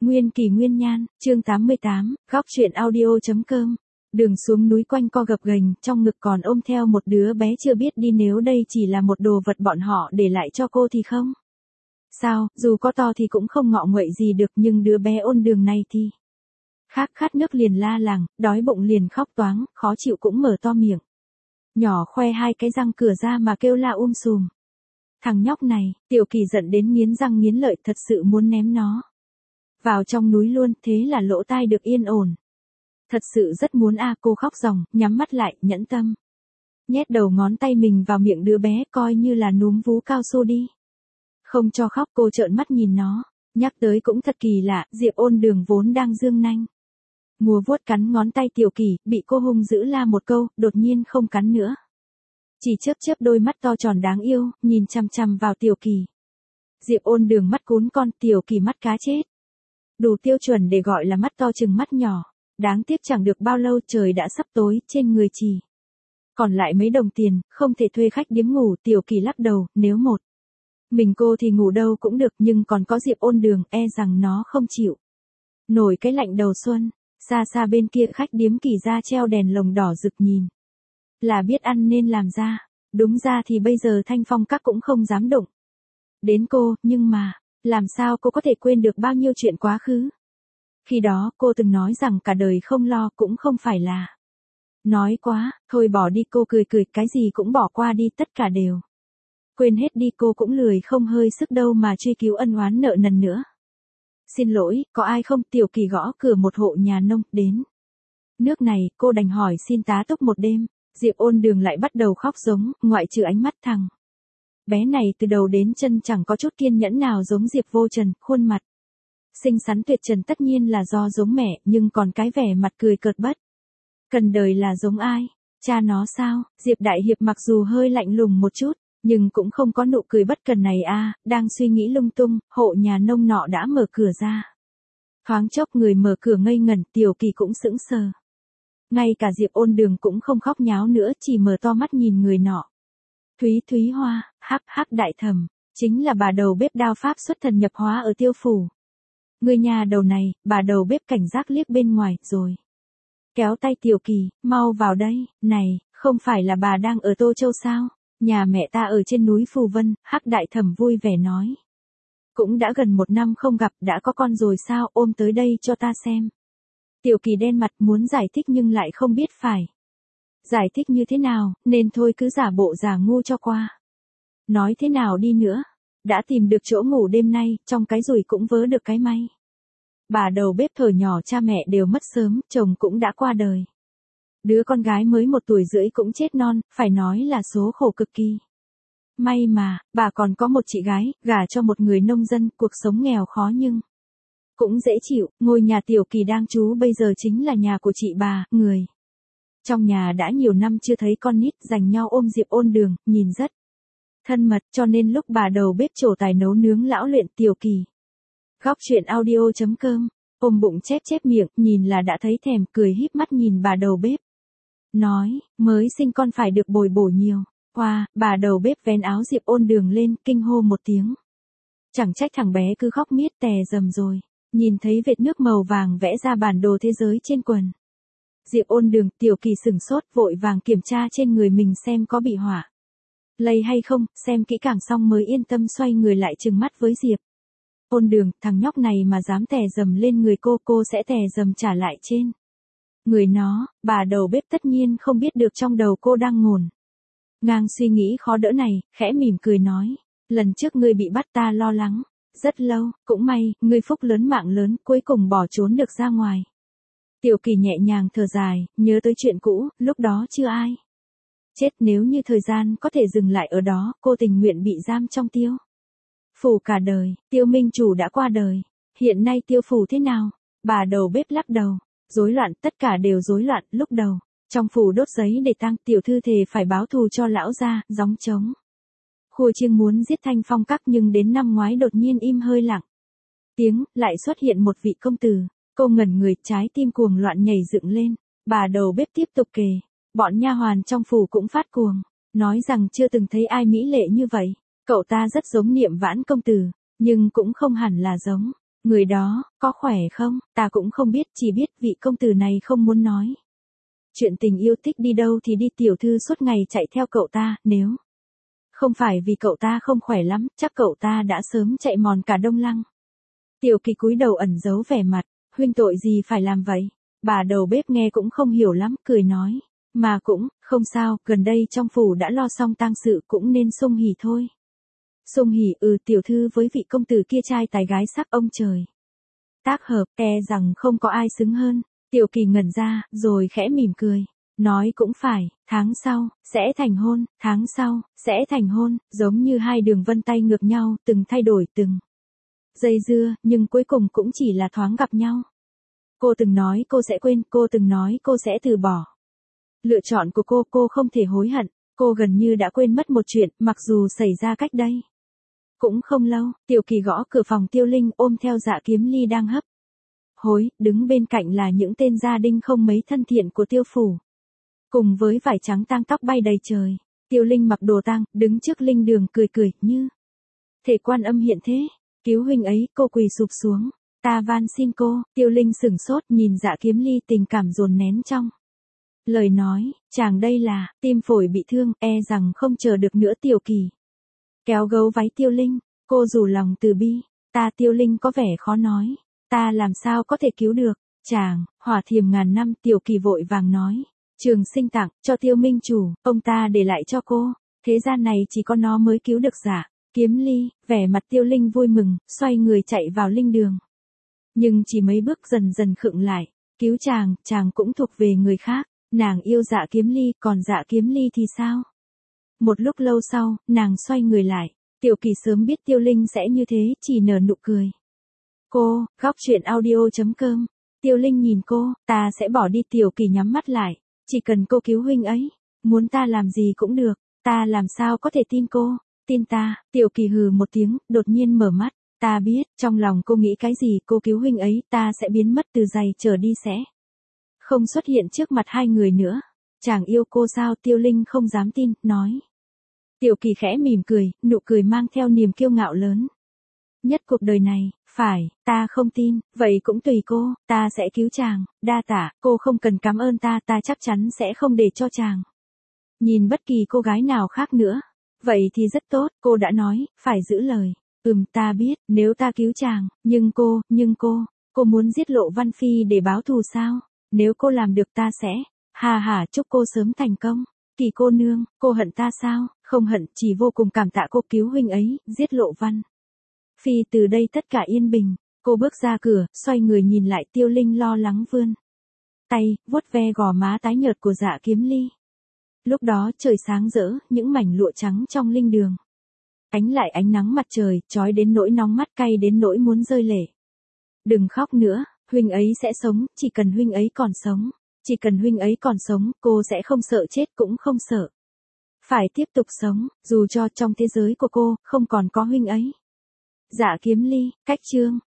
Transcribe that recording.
Nguyên kỳ nguyên nhan, chương 88, góc truyện audio.com. Đường xuống núi quanh co gập ghềnh, trong ngực còn ôm theo một đứa bé chưa biết đi, nếu đây chỉ là một đồ vật bọn họ để lại cho cô thì không. Sao, dù có to thì cũng không ngọ nguậy gì được, nhưng đứa bé ôn đường này thì. Khát nước liền la làng, đói bụng liền khóc toáng, khó chịu cũng mở to miệng. Nhỏ khoe hai cái răng cửa ra mà kêu la sùm. Thằng nhóc này, Tiểu Kỳ giận đến nghiến răng nghiến lợi, thật sự muốn ném nó vào trong núi luôn, thế là lỗ tai được yên ổn. Thật sự rất muốn cô khóc ròng, nhắm mắt lại, nhẫn tâm. Nhét đầu ngón tay mình vào miệng đứa bé, coi như là núm vú cao su đi. Không cho khóc, cô trợn mắt nhìn nó. Nhắc tới cũng thật kỳ lạ, Diệp Ôn Đường vốn đang dương nanh múa vuốt cắn ngón tay Tiểu Kỳ, bị cô hung dữ la một câu, đột nhiên không cắn nữa. Chỉ chớp đôi mắt to tròn đáng yêu, nhìn chằm chằm vào Tiểu Kỳ. Diệp Ôn Đường mắt cún con, Tiểu Kỳ mắt cá chết. Đủ tiêu chuẩn để gọi là mắt to chừng mắt nhỏ. Đáng tiếc chẳng được bao lâu trời đã sắp tối, trên người chỉ còn lại mấy đồng tiền, không thể thuê khách điếm ngủ. Tiểu Kỳ lắc đầu, nếu một mình cô thì ngủ đâu cũng được, nhưng còn có Diệp Ôn Đường, e rằng nó không chịu nổi cái lạnh đầu xuân. Xa bên kia khách điếm Kỳ ra treo đèn lồng đỏ rực, nhìn là biết ăn nên làm ra. Đúng ra thì bây giờ Thanh Phong các cũng không dám đụng đến cô, nhưng mà làm sao cô có thể quên được bao nhiêu chuyện quá khứ. Khi đó cô từng nói rằng cả đời không lo, cũng không phải là nói quá, thôi bỏ đi. Cô cười, cái gì cũng bỏ qua đi, tất cả đều quên hết đi. Cô cũng lười không hơi sức đâu mà truy cứu ân oán nợ nần nữa. Xin lỗi, có ai không? Tiểu Kỳ gõ cửa một hộ nhà nông. Đến nước này, cô đành hỏi xin tá túc một đêm. Diệp Ôn Đường lại bắt đầu khóc giống, ngoại trừ ánh mắt thằng bé này từ đầu đến chân chẳng có chút kiên nhẫn nào giống Diệp Vô Trần. Khuôn mặt xinh xắn tuyệt trần tất nhiên là do giống mẹ, nhưng còn cái vẻ mặt cười cợt bất cần đời là giống ai? Cha nó sao? Diệp Đại Hiệp mặc dù hơi lạnh lùng một chút, nhưng cũng không có nụ cười bất cần này đang suy nghĩ lung tung, hộ nhà nông nọ đã mở cửa ra. Thoáng chốc người mở cửa ngây ngẩn, Tiểu Kỳ cũng sững sờ. Ngay cả Diệp Ôn Đường cũng không khóc nháo nữa, chỉ mở to mắt nhìn người nọ. Thúy Hoa, hắc đại thẩm, chính là bà đầu bếp đao pháp xuất thần nhập hóa ở Tiêu phủ. Người nhà đầu này, bà đầu bếp cảnh giác liếc bên ngoài, rồi kéo tay Tiểu Kỳ, mau vào đây. Này, không phải là bà đang ở Tô Châu sao? Nhà mẹ ta ở trên núi Phù Vân. Hắc đại thẩm vui vẻ nói. Cũng đã gần 1 năm không gặp, đã có con rồi sao? Ôm tới đây cho ta xem. Tiểu Kỳ đen mặt muốn giải thích nhưng lại không biết phải giải thích như thế nào, nên thôi cứ giả bộ giả ngu cho qua. Nói thế nào đi nữa, đã tìm được chỗ ngủ đêm nay, trong cái rủi cũng vớ được cái may. Bà đầu bếp thở nhỏ cha mẹ đều mất sớm, chồng cũng đã qua đời. Đứa con gái mới 1 tuổi rưỡi cũng chết non, phải nói là số khổ cực kỳ. May mà, bà còn có một chị gái, gả cho một người nông dân, cuộc sống nghèo khó nhưng cũng dễ chịu. Ngôi nhà Tiểu Kỳ đang trú bây giờ chính là nhà của chị bà, người trong nhà đã nhiều năm chưa thấy con nít, giành nhau ôm Diệp Ôn Đường, nhìn rất thân mật, cho nên lúc bà đầu bếp trổ tài nấu nướng lão luyện. Tiểu Kỳ góc truyện audio.com, ôm bụng chép miệng, nhìn là đã thấy thèm, cười híp mắt nhìn bà đầu bếp. Nói, mới sinh con phải được bồi bổ nhiều. Bà đầu bếp vén áo Diệp Ôn Đường lên, kinh hô một tiếng. Chẳng trách thằng bé cứ khóc miết tè dầm rồi. Nhìn thấy vệt nước màu vàng vẽ ra bản đồ thế giới trên quần Diệp Ôn Đường, Tiểu Kỳ sửng sốt, vội vàng kiểm tra trên người mình xem có bị hỏa lây hay không, xem kỹ càng xong mới yên tâm xoay người lại trừng mắt với Diệp Ôn Đường. Thằng nhóc này mà dám tè dầm lên người cô sẽ tè dầm trả lại trên người nó. Bà đầu bếp tất nhiên không biết được trong đầu cô đang ngổn ngang suy nghĩ khó đỡ này, khẽ mỉm cười nói. Lần trước ngươi bị bắt ta lo lắng rất lâu, cũng may, ngươi phúc lớn mạng lớn, cuối cùng bỏ trốn được ra ngoài. Tiểu Kỳ nhẹ nhàng thở dài, nhớ tới chuyện cũ, lúc đó chưa ai chết, nếu như thời gian có thể dừng lại ở đó, cô tình nguyện bị giam trong Tiêu phủ cả đời. Tiêu minh chủ đã qua đời, hiện nay Tiêu phủ thế nào? Bà đầu bếp lắc đầu. Rối loạn, tất cả đều rối loạn. Lúc đầu trong phủ đốt giấy để tang, tiểu thư thề phải báo thù cho lão gia, gióng trống khua chiêng muốn giết Thanh Phong các, nhưng đến năm ngoái đột nhiên im hơi lặng tiếng, lại xuất hiện một vị công tử. Cô ngẩn người, trái tim cuồng loạn nhảy dựng lên. Bà đầu bếp tiếp tục kể, bọn nha hoàn trong phủ cũng phát cuồng, nói rằng chưa từng thấy ai mỹ lệ như vậy. Cậu ta rất giống Niệm Vãn công tử, nhưng cũng không hẳn là giống. Người đó, có khỏe không? Ta cũng không biết, chỉ biết vị công tử này không muốn nói. Chuyện tình yêu thích đi đâu thì đi, tiểu thư suốt ngày chạy theo cậu ta, nếu không phải vì cậu ta không khỏe lắm, chắc cậu ta đã sớm chạy mòn cả Đông Lăng. Tiểu Kỳ cúi đầu ẩn giấu vẻ mặt, huynh tội gì phải làm vậy? Bà đầu bếp nghe cũng không hiểu lắm, cười nói. Mà cũng, không sao, gần đây trong phủ đã lo xong tang sự cũng nên sung hỉ thôi. Sung hỉ, tiểu thư với vị công tử kia trai tài gái sắc ông trời. Tác hợp, e rằng không có ai xứng hơn. Tiểu Kỳ ngẩn ra, rồi khẽ mỉm cười. Nói cũng phải, tháng sau, sẽ thành hôn, tháng sau, sẽ thành hôn, giống như hai đường vân tay ngược nhau, từng thay đổi từng dây dưa, nhưng cuối cùng cũng chỉ là thoáng gặp nhau. Cô từng nói cô sẽ quên, cô từng nói cô sẽ từ bỏ. Lựa chọn của cô không thể hối hận, cô gần như đã quên mất một chuyện, mặc dù xảy ra cách đây cũng không lâu. Tiểu Kỳ gõ cửa phòng Tiêu Linh, ôm theo Dạ Kiếm Ly đang hấp hối, đứng bên cạnh là những tên gia đình không mấy thân thiện của Tiêu phủ. Cùng với vải trắng tang tóc bay đầy trời, Tiêu Linh mặc đồ tang, đứng trước linh đường cười cười, như thể Quan Âm hiện thế. Cứu huynh ấy, cô quỳ sụp xuống. Ta van xin cô. Tiêu Linh sửng sốt, nhìn Dạ Kiếm Ly, tình cảm dồn nén trong lời nói, chàng đây là, tim phổi bị thương, e rằng không chờ được nữa. Tiểu Kỳ kéo gấu váy Tiêu Linh, cô rủ lòng từ bi. Tiêu Linh có vẻ khó nói. Ta làm sao có thể cứu được? Chàng, hỏa thiềm ngàn năm. Tiểu Kỳ vội vàng nói. Trường Sinh tặng, cho Tiêu Minh chủ, ông ta để lại cho cô. Thế gian này chỉ có nó mới cứu được Dạ Kiếm Ly. Vẻ mặt Tiêu Linh vui mừng, xoay người chạy vào linh đường. Nhưng chỉ mấy bước dần dần khựng lại. Cứu chàng cũng thuộc về người khác. Nàng yêu Dạ Kiếm Ly, còn Dạ Kiếm Ly thì sao? Một lúc lâu sau, nàng xoay người lại. Tiểu Kỳ sớm biết Tiêu Linh sẽ như thế, chỉ nở nụ cười. Cô, góc truyện audio.com. Tiêu Linh nhìn cô, ta sẽ bỏ đi. Tiểu Kỳ nhắm mắt lại. Chỉ cần cô cứu huynh ấy, muốn ta làm gì cũng được. Ta làm sao có thể tin cô? Tin ta. Tiểu Kỳ hừ một tiếng, đột nhiên mở mắt. Ta biết, trong lòng cô nghĩ cái gì. Cô cứu huynh ấy, ta sẽ biến mất từ giày trở đi, sẽ không xuất hiện trước mặt hai người nữa. Chàng yêu cô sao? Tiêu Linh không dám tin, nói. Tiểu Kỳ khẽ mỉm cười, nụ cười mang theo niềm kiêu ngạo lớn nhất cuộc đời này. Phải, ta không tin, vậy cũng tùy cô, ta sẽ cứu chàng. Đa tạ, cô không cần cảm ơn ta chắc chắn sẽ không để cho chàng nhìn bất kỳ cô gái nào khác nữa. Vậy thì rất tốt, cô đã nói, phải giữ lời. Ta biết, nếu ta cứu chàng, nhưng cô muốn giết Lộ Văn Phi để báo thù sao? Nếu cô làm được ta sẽ, chúc cô sớm thành công. Kỳ cô nương, cô hận ta sao? Không hận, chỉ vô cùng cảm tạ cô cứu huynh ấy, giết Lộ Văn Phi. Từ đây tất cả yên bình. Cô bước ra cửa, xoay người nhìn lại. Tiêu Linh lo lắng vươn tay, vuốt ve gò má tái nhợt của Dạ Kiếm Ly. Lúc đó trời sáng rỡ, những mảnh lụa trắng trong linh đường ánh lại ánh nắng mặt trời, chói đến nỗi nóng mắt, cay đến nỗi muốn rơi lệ. Đừng khóc nữa, huynh ấy sẽ sống, chỉ cần huynh ấy còn sống. Chỉ cần huynh ấy còn sống, cô sẽ không sợ chết, cũng không sợ phải tiếp tục sống, dù cho trong thế giới của cô không còn có huynh ấy. Dạ Kiếm Ly, cách chương